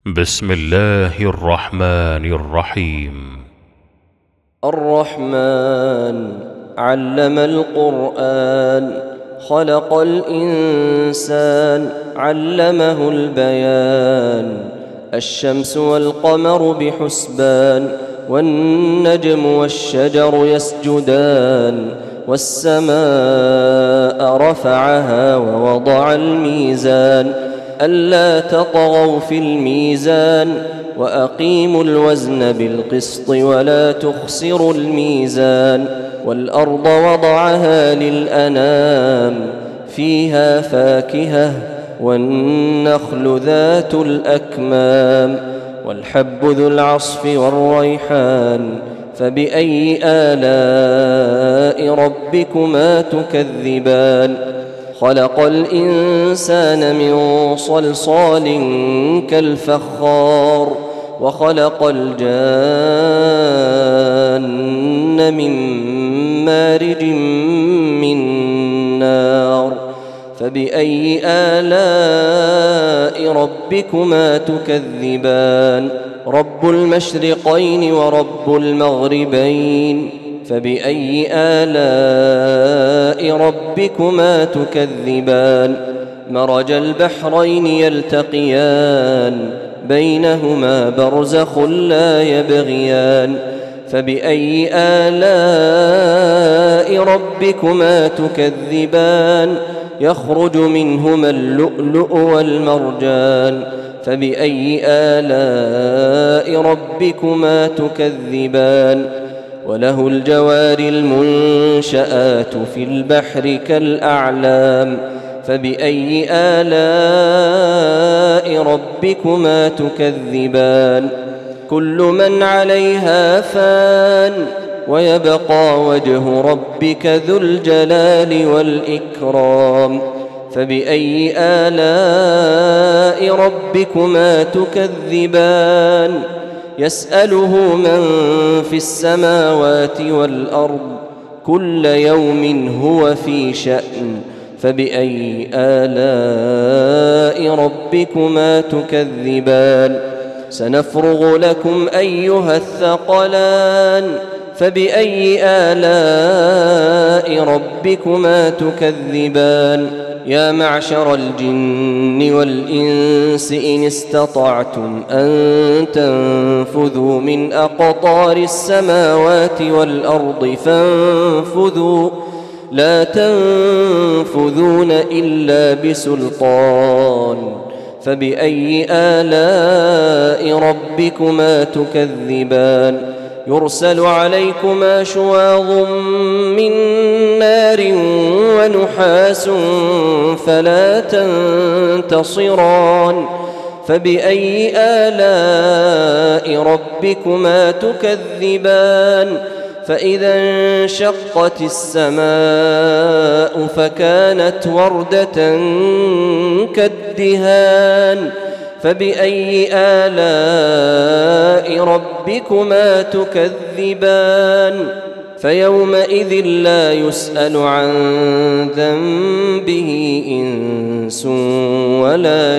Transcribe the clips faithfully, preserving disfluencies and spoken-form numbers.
بسم الله الرحمن الرحيم. الرحمن علم القرآن، خلق الإنسان، علمه البيان. الشمس والقمر بحسبان، والنجم والشجر يسجدان. والسماء رفعها ووضع الميزان، ألا تطغوا في الميزان، وأقيموا الوزن بالقسط ولا تخسروا الميزان. والأرض وضعها للأنام، فيها فاكهة والنخل ذات الأكمام، والحب ذو العصف والريحان. فبأي آلاء ربكما تكذبان؟ خلق الإنسان من صلصال كالفخار، وخلق الجان من مارج من نار. فبأي آلاء ربكما تكذبان؟ رب المشرقين ورب المغربين. فبأي آلاء ربكما تكذبان؟ مرج البحرين يلتقيان، بينهما برزخ لا يبغيان. فبأي آلاء ربكما تكذبان؟ يخرج منهما اللؤلؤ والمرجان. فبأي آلاء ربكما تكذبان؟ وله الجوار المنشآت في البحر كالأعلام. فبأي آلاء ربكما تكذبان؟ كل من عليها فان، ويبقى وجه ربك ذو الجلال والإكرام. فبأي آلاء ربكما تكذبان؟ يسأله من في السماوات والأرض، كل يوم هو في شأن. فبأي آلاء ربكما تكذبان؟ سنفرغ لكم أيها الثقلان. فبأي آلاء ربكما تكذبان؟ يا معشر الجن والإنس إن استطعتم أن تنفذوا من أقطار السماوات والأرض فانفذوا، لا تنفذون إلا بسلطان. فبأي آلاء ربكما تكذبان؟ يرسل عليكما شواظ من نار ونحاس فلا تنتصران. فبأي آلاء ربكما تكذبان؟ فإذا انشقت السماء فكانت وردة كالدهان. فبأي آلاء ربكما تكذبان؟ فيومئذ لا يسأل عن ذنبه إنس ولا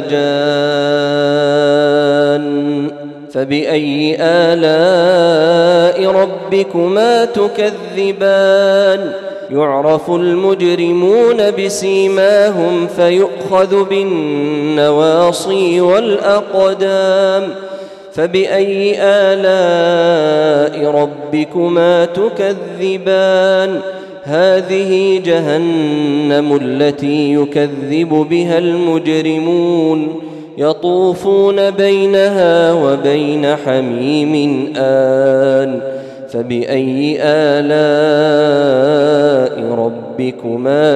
جان. فبأي آلاء ربكما تكذبان؟ يعرف المجرمون بسيماهم فيؤخذ بالنواصي والأقدام. فبأي آلاء ربكما تكذبان؟ هذه جهنم التي يكذب بها المجرمون، يطوفون بينها وبين حميم آن. فبأي آلاء ربكما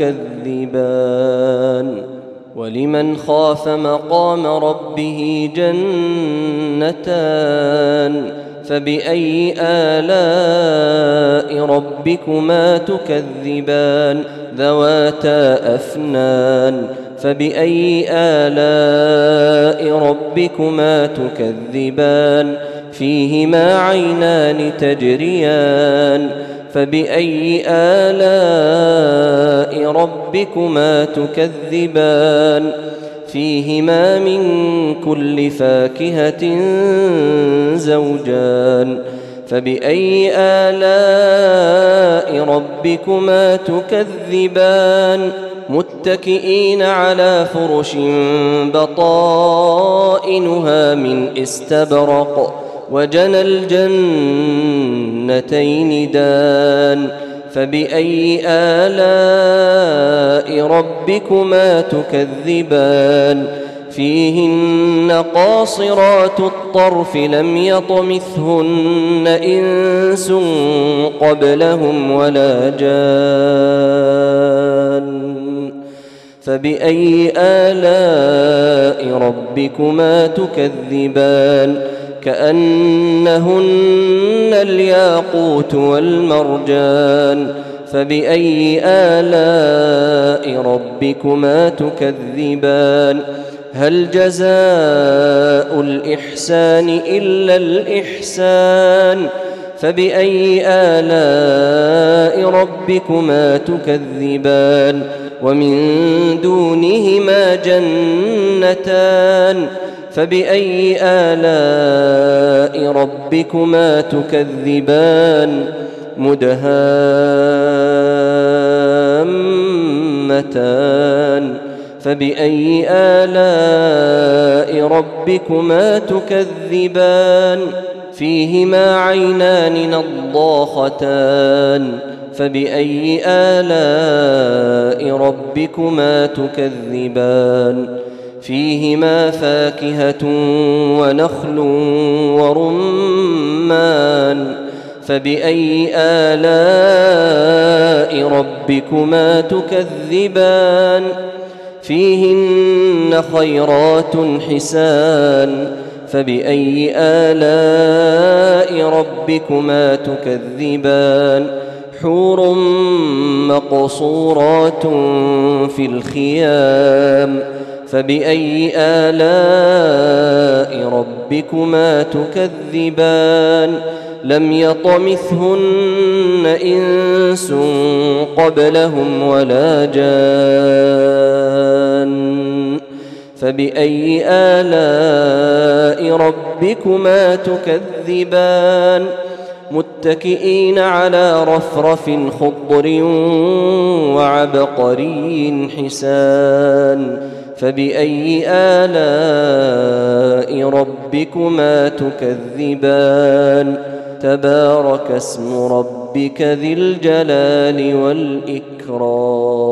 تكذبان؟ ولمن خاف مقام ربه جنتان. فبأي آلاء ربكما تكذبان؟ ذواتا أفنان. فبأي آلاء ربكما تكذبان؟ فيهما عينان تجريان. فبأي آلاء ربكما تكذبان؟ فيهما من كل فاكهة زوجان فبأي آلاء ربكما تكذبان متكئين على فرش بطائنها من استبرق وجنى الجنتين دان فبأي آلاء ربكما تكذبان فيهن قاصرات الطرف لم يطمثهن إنس قبلهم ولا جان فبأي آلاء ربكما تكذبان كأنهن الياقوت والمرجان فبأي آلاء ربكما تكذبان هل جزاء الإحسان إلا الإحسان فبأي آلاء ربكما تكذبان ومن دونهما جنتان فبأي آلاء ربكما تكذبان مدهامتان فبأي آلاء ربكما تكذبان فيهما عينان نضاختان فبأي آلاء ربكما تكذبان فيهما فاكهة ونخل ورمان فبأي آلاء ربكما تكذبان فيهن خيرات حسان فبأي آلاء ربكما تكذبان حور مقصورات في الخيام فبأي آلاء ربكما تكذبان لم يطمثهن إنس قبلهم ولا جان فبأي آلاء ربكما تكذبان متكئين على رفرف خضر وعبقري حسان فبأي آلاء ربكما تكذبان تبارك اسم ربك ذي الجلال والإكرام.